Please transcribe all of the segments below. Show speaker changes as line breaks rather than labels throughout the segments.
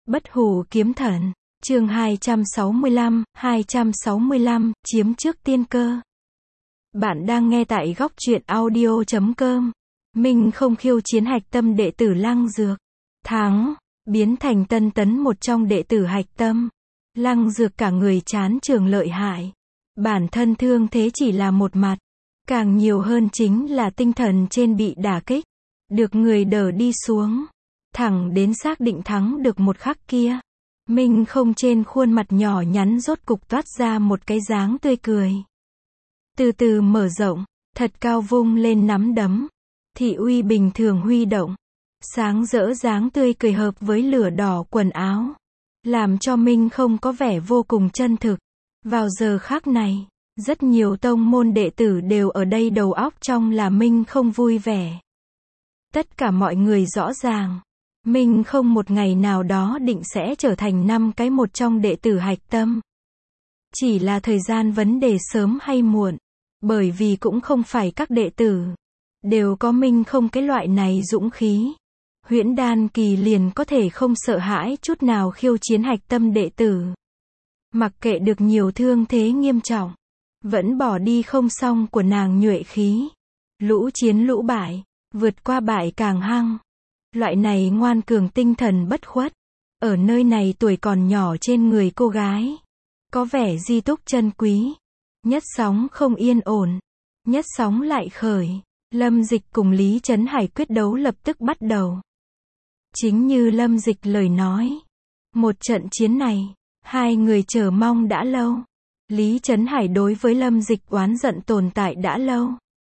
Bất hủ kiếm thần, chương 265, chiếm trước tiên cơ. Bạn đang nghe tại góc truyện audio.com. Minh không khiêu chiến hạch tâm đệ tử Lăng Dược. Thắng, biến thành tân tấn một trong đệ tử hạch tâm. Lăng Dược cả người chán trường lợi hại. Bản thân thương thế chỉ là một mặt. Càng nhiều hơn chính là tinh thần trên bị đả kích. Được người đỡ đi xuống. Thẳng đến xác định thắng được một khắc kia. Minh không trên khuôn mặt nhỏ nhắn rốt cục toát ra một cái dáng tươi cười. Từ từ mở rộng, thật cao vung lên nắm đấm. Thị uy bình thường huy động. Sáng rỡ dáng tươi cười hợp với lửa đỏ quần áo. Làm cho Minh không có vẻ vô cùng chân thực. Vào giờ khắc này, rất nhiều tông môn đệ tử đều ở đây đầu óc trong là Minh không vui vẻ. Tất cả mọi người rõ ràng. Minh không một ngày nào đó định sẽ trở thành 5 cái một trong đệ tử hạch tâm. Chỉ là thời gian vấn đề sớm hay muộn. Bởi vì cũng không phải các đệ tử đều có Minh không cái loại này dũng khí. Huyễn đan kỳ liền có thể không sợ hãi chút nào khiêu chiến hạch tâm đệ tử. Mặc kệ được nhiều thương thế nghiêm trọng. Vẫn bỏ đi không xong của nàng nhuệ khí. Lũ chiến lũ bại. Vượt qua bại càng hăng. Loại này ngoan cường tinh thần bất khuất. Ở nơi này tuổi còn nhỏ trên người cô gái. Có vẻ di túc chân quý. Nhất sóng không yên ổn. Nhất sóng lại khởi. Lâm Dịch cùng Lý Trấn Hải quyết đấu lập tức bắt đầu. Chính như Lâm Dịch lời nói. Một trận chiến này, hai người chờ mong đã lâu. Lý Trấn Hải đối với Lâm Dịch oán giận tồn tại đã lâu.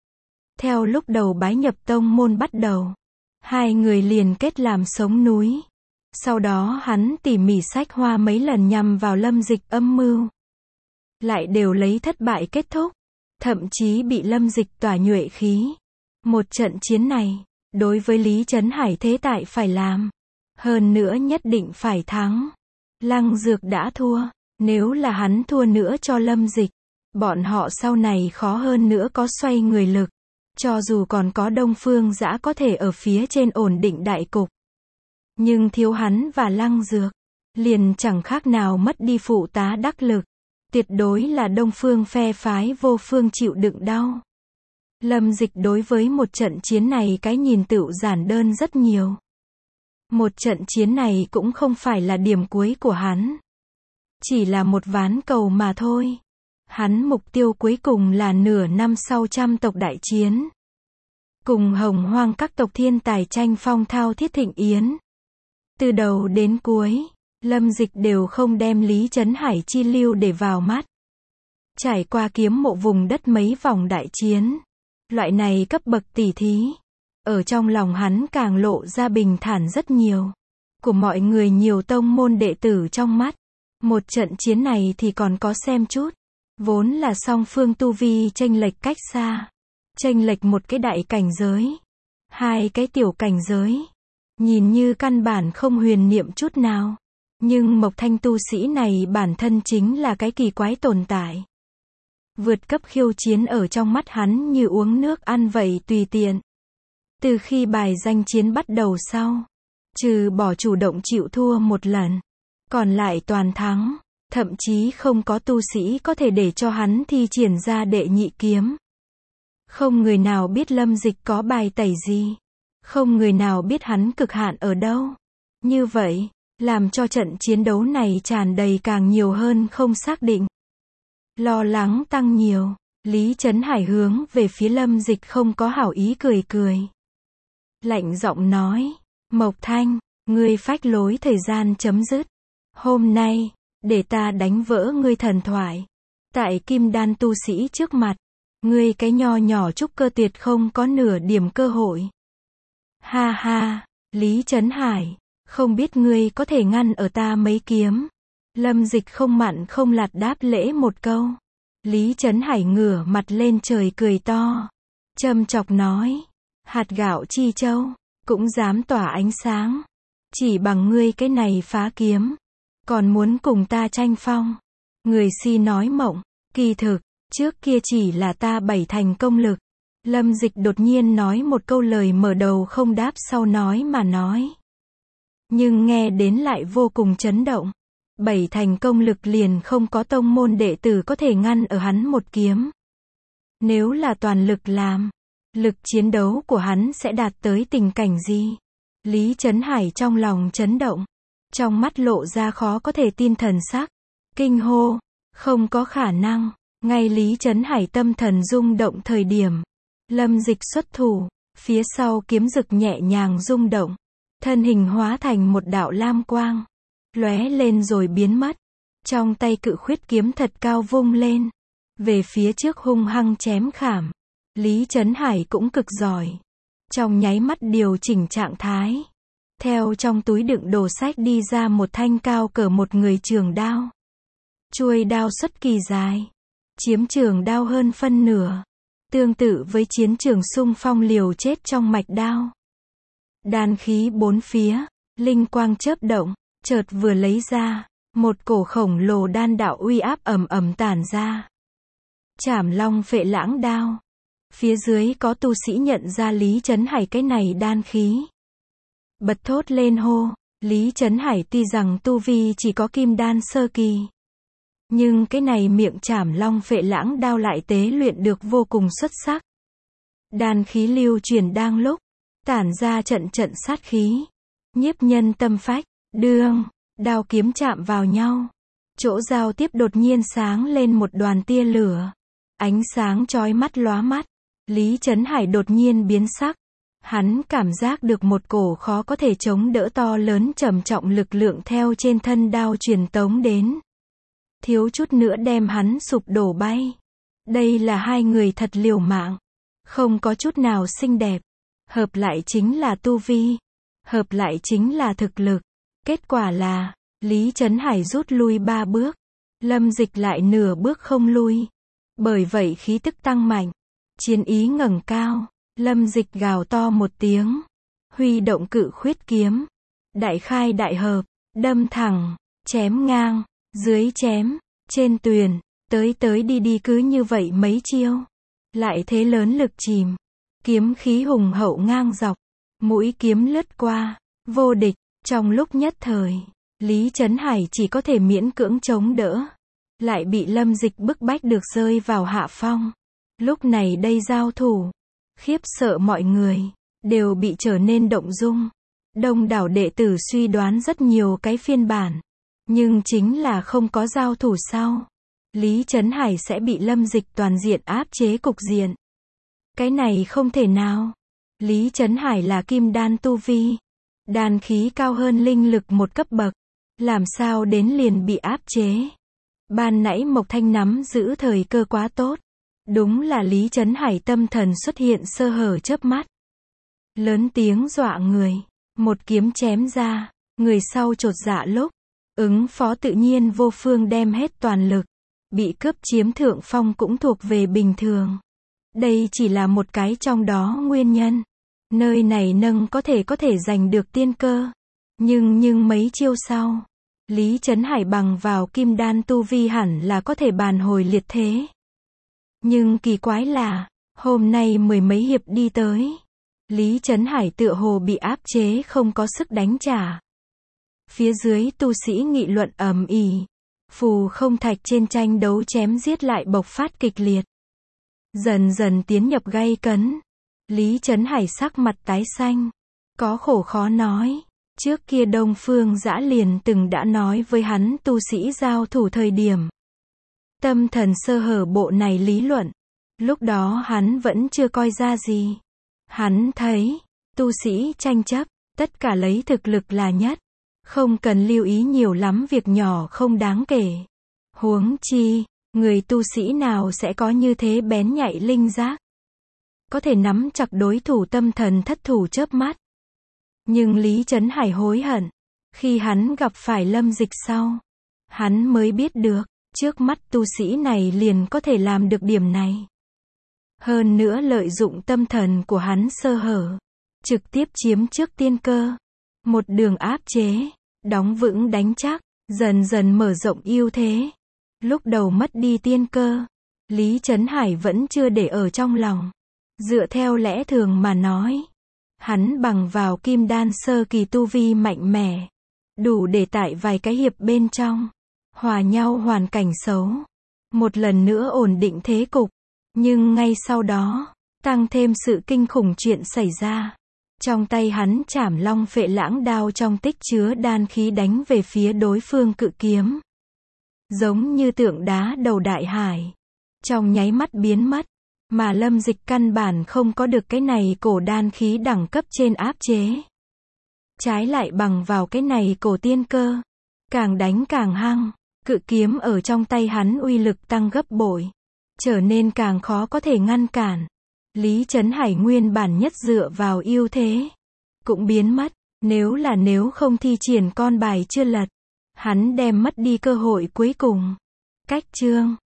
Theo lúc đầu bái nhập tông môn bắt đầu. Hai người liền kết làm sống núi. Sau đó hắn tỉ mỉ sách hoa mấy lần nhằm vào Lâm Dịch âm mưu. Lại đều lấy thất bại kết thúc. Thậm chí bị Lâm Dịch tỏa nhuệ khí. Một trận chiến này, đối với Lý Trấn Hải thế tại phải làm. Hơn nữa nhất định phải thắng. Lăng Dược đã thua. Nếu là hắn thua nữa cho Lâm Dịch, bọn họ sau này khó hơn nữa có xoay người lực. Cho dù còn có Đông Phương Dã có thể ở phía trên ổn định đại cục. Nhưng thiếu hắn và Lăng Dược, liền chẳng khác nào mất đi phụ tá đắc lực. Tuyệt đối là Đông Phương phe phái vô phương chịu đựng đau. Lâm Dịch đối với một trận chiến này cái nhìn tựu giản đơn rất nhiều. Một trận chiến này cũng không phải là điểm cuối của hắn. Chỉ là một ván cầu mà thôi. Hắn mục tiêu cuối cùng là nửa năm sau trăm tộc đại chiến. Cùng Hồng Hoang các tộc thiên tài tranh phong thao thiết thịnh yến. Từ đầu đến cuối, Lâm Dịch đều không đem Lý Trấn Hải chi lưu để vào mắt. Trải qua kiếm mộ vùng đất mấy vòng đại chiến. Loại này cấp bậc tỷ thí. Ở trong lòng hắn càng lộ ra bình thản rất nhiều. Của mọi người nhiều tông môn đệ tử trong mắt. Một trận chiến này thì còn có xem chút. Vốn là song phương tu vi chênh lệch cách xa. Chênh lệch một cái đại cảnh giới. Hai cái tiểu cảnh giới. Nhìn như căn bản không huyền niệm chút nào. Nhưng Mộc Thanh tu sĩ này bản thân chính là cái kỳ quái tồn tại. Vượt cấp khiêu chiến ở trong mắt hắn như uống nước ăn vậy tùy tiện. Từ khi bài danh chiến bắt đầu sau. Trừ bỏ chủ động chịu thua một lần. Còn lại toàn thắng. Thậm chí không có tu sĩ có thể để cho hắn thi triển ra đệ nhị kiếm. Không người nào biết Lâm Dịch có bài tẩy gì. Không người nào biết hắn cực hạn ở đâu. Như vậy, làm cho trận chiến đấu này tràn đầy càng nhiều hơn không xác định. Lo lắng tăng nhiều. Lý Trấn Hải hướng về phía Lâm Dịch không có hảo ý cười cười. Lạnh giọng nói. Mộc Thanh, ngươi phách lối thời gian chấm dứt. Hôm nay, để ta đánh vỡ ngươi thần thoại. Tại kim đan tu sĩ trước mặt. Ngươi cái nho nhỏ trúc cơ tuyệt không có nửa điểm cơ hội. Ha ha, Lý Trấn Hải, không biết ngươi có thể ngăn ở ta mấy kiếm. Lâm Dịch không mặn không lạt đáp lễ một câu. Lý Trấn Hải ngửa mặt lên trời cười to. Châm chọc nói. Hạt gạo chi châu, cũng dám tỏa ánh sáng. Chỉ bằng ngươi cái này phá kiếm. Còn muốn cùng ta tranh phong. Người si nói mộng, kỳ thực, trước kia chỉ là ta bảy thành công lực. Lâm Dịch đột nhiên nói một câu lời mở đầu không đáp sau nói mà nói. nhưng nghe đến lại vô cùng chấn động. 7 thành công lực liền không có tông môn đệ tử có thể ngăn ở hắn một kiếm. Nếu là toàn lực làm, lực chiến đấu của hắn sẽ đạt tới tình cảnh gì? Lý Chấn Hải trong lòng chấn động, trong mắt lộ ra khó có thể tin thần sắc, kinh hô, không có khả năng. Ngay Lý Chấn Hải tâm thần rung động thời điểm, Lâm Dịch xuất thủ, phía sau kiếm rực nhẹ nhàng rung động, thân hình hóa thành một đạo lam quang, lóe lên rồi biến mất. Trong tay cự khuyết kiếm thật cao vung lên, về phía trước hung hăng chém khảm. Lý Chấn Hải cũng cực giỏi, trong nháy mắt điều chỉnh trạng thái, theo trong túi đựng đồ sách đi ra một thanh cao cỡ một người trường đao. Chuôi đao xuất kỳ dài, chiếm trường đao hơn phân nửa, tương tự với chiến trường xung phong liều chết trong mạch đao. Đan khí bốn phía, linh quang chớp động, chợt vừa lấy ra, một cổ khổng lồ đan đạo uy áp ầm ầm tản ra. Trảm Long Phệ Lãng đao. Phía dưới có tu sĩ nhận ra Lý Chấn Hải cái này đan khí, bật thốt lên hô. Lý Chấn Hải tuy rằng tu vi chỉ có kim đan sơ kỳ, nhưng cái này miệng Trảm Long Phệ Lãng đao lại tế luyện được vô cùng xuất sắc. Đan khí lưu truyền đang lúc, tản ra trận trận sát khí, nhiếp nhân tâm phách. Đương, đao kiếm chạm vào nhau, chỗ giao tiếp đột nhiên sáng lên một đoàn tia lửa, ánh sáng chói mắt lóa mắt. Lý Chấn Hải đột nhiên biến sắc, hắn cảm giác được một cổ khó có thể chống đỡ to lớn trầm trọng lực lượng theo trên thân đao truyền tống đến, thiếu chút nữa đem hắn sụp đổ bay. Đây là hai người thật liều mạng, không có chút nào xinh đẹp, hợp lại chính là tu vi, hợp lại chính là thực lực. Kết quả là, Lý Chấn Hải rút lui 3 bước, Lâm Dịch lại nửa bước không lui. Bởi vậy khí tức tăng mạnh, chiến ý ngẩng cao, Lâm Dịch gào to một tiếng, huy động cự khuyết kiếm, đại khai đại hợp, đâm thẳng, chém ngang, dưới chém, trên tuyền, tới tới đi đi cứ như vậy mấy chiêu, lại thế lớn lực chìm, kiếm khí hùng hậu ngang dọc, mũi kiếm lướt qua, vô địch. Trong lúc nhất thời, Lý Chấn Hải chỉ có thể miễn cưỡng chống đỡ, lại bị Lâm Dịch bức bách được rơi vào hạ phong. Lúc này đây giao thủ, khiếp sợ mọi người, đều bị trở nên động dung. Đông đảo đệ tử suy đoán rất nhiều cái phiên bản, nhưng chính là không có giao thủ sau, Lý Chấn Hải sẽ bị Lâm Dịch toàn diện áp chế cục diện. Cái này không thể nào. Lý Chấn Hải là kim đan tu vi, đan khí cao hơn linh lực một cấp bậc, làm sao đến liền bị áp chế. Ban nãy Mộc Thanh nắm giữ thời cơ quá tốt, đúng là Lý Chấn Hải tâm thần xuất hiện sơ hở chớp mắt, lớn tiếng dọa người, một kiếm chém ra, người sau chột dạ lúc ứng phó tự nhiên vô phương đem hết toàn lực, bị cướp chiếm thượng phong cũng thuộc về bình thường. Đây chỉ là một cái trong đó nguyên nhân. Nơi này nâng có thể giành được tiên cơ. Nhưng mấy chiêu sau, Lý Chấn Hải bằng vào kim đan tu vi hẳn là có thể bàn hồi liệt thế. Nhưng kỳ quái là, hôm nay mười mấy hiệp đi tới, Lý Chấn Hải tựa hồ bị áp chế không có sức đánh trả. Phía dưới tu sĩ nghị luận ầm ĩ, phù không thạch trên tranh đấu chém giết lại bộc phát kịch liệt. Dần dần tiến nhập gay cấn. Lý Chấn Hải sắc mặt tái xanh, có khổ khó nói. Trước kia Đông Phương Dã liền từng đã nói với hắn tu sĩ giao thủ thời điểm, tâm thần sơ hở bộ này lý luận. Lúc đó hắn vẫn chưa coi ra gì. Hắn thấy, tu sĩ tranh chấp, tất cả lấy thực lực là nhất. Không cần lưu ý nhiều lắm việc nhỏ không đáng kể. Huống chi, người tu sĩ nào sẽ có như thế bén nhạy linh giác, có thể nắm chặt đối thủ tâm thần thất thủ chớp mắt. Nhưng Lý Chấn Hải hối hận, khi hắn gặp phải Lâm Dịch sau, hắn mới biết được, trước mắt tu sĩ này liền có thể làm được điểm này. Hơn nữa lợi dụng tâm thần của hắn sơ hở, trực tiếp chiếm trước tiên cơ, một đường áp chế, đóng vững đánh chắc, dần dần mở rộng ưu thế. Lúc đầu mất đi tiên cơ, Lý Chấn Hải vẫn chưa để ở trong lòng. Dựa theo lẽ thường mà nói, Hắn bằng vào kim đan sơ kỳ tu vi mạnh mẽ, đủ để tại vài cái hiệp bên trong, hòa nhau hoàn cảnh xấu. Một lần nữa ổn định thế cục. Nhưng ngay sau đó, tăng thêm sự kinh khủng chuyện xảy ra. Trong tay hắn chảm long phệ lãng đao trong tích chứa đan khí đánh về phía đối phương cự kiếm. Giống như tượng đá đầu đại hải. Trong nháy mắt biến mất. Mà Lâm Dịch căn bản không có được cái này cổ đan khí đẳng cấp trên áp chế. Trái lại bằng vào cái này cổ tiên cơ. Càng đánh càng hăng. Cự kiếm ở trong tay hắn uy lực tăng gấp bội. Trở nên càng khó có thể ngăn cản. Lý Trấn Hải nguyên bản nhất dựa vào ưu thế. Cũng biến mất. Nếu không thi triển con bài chưa lật. Hắn đem mất đi cơ hội cuối cùng. Cách chương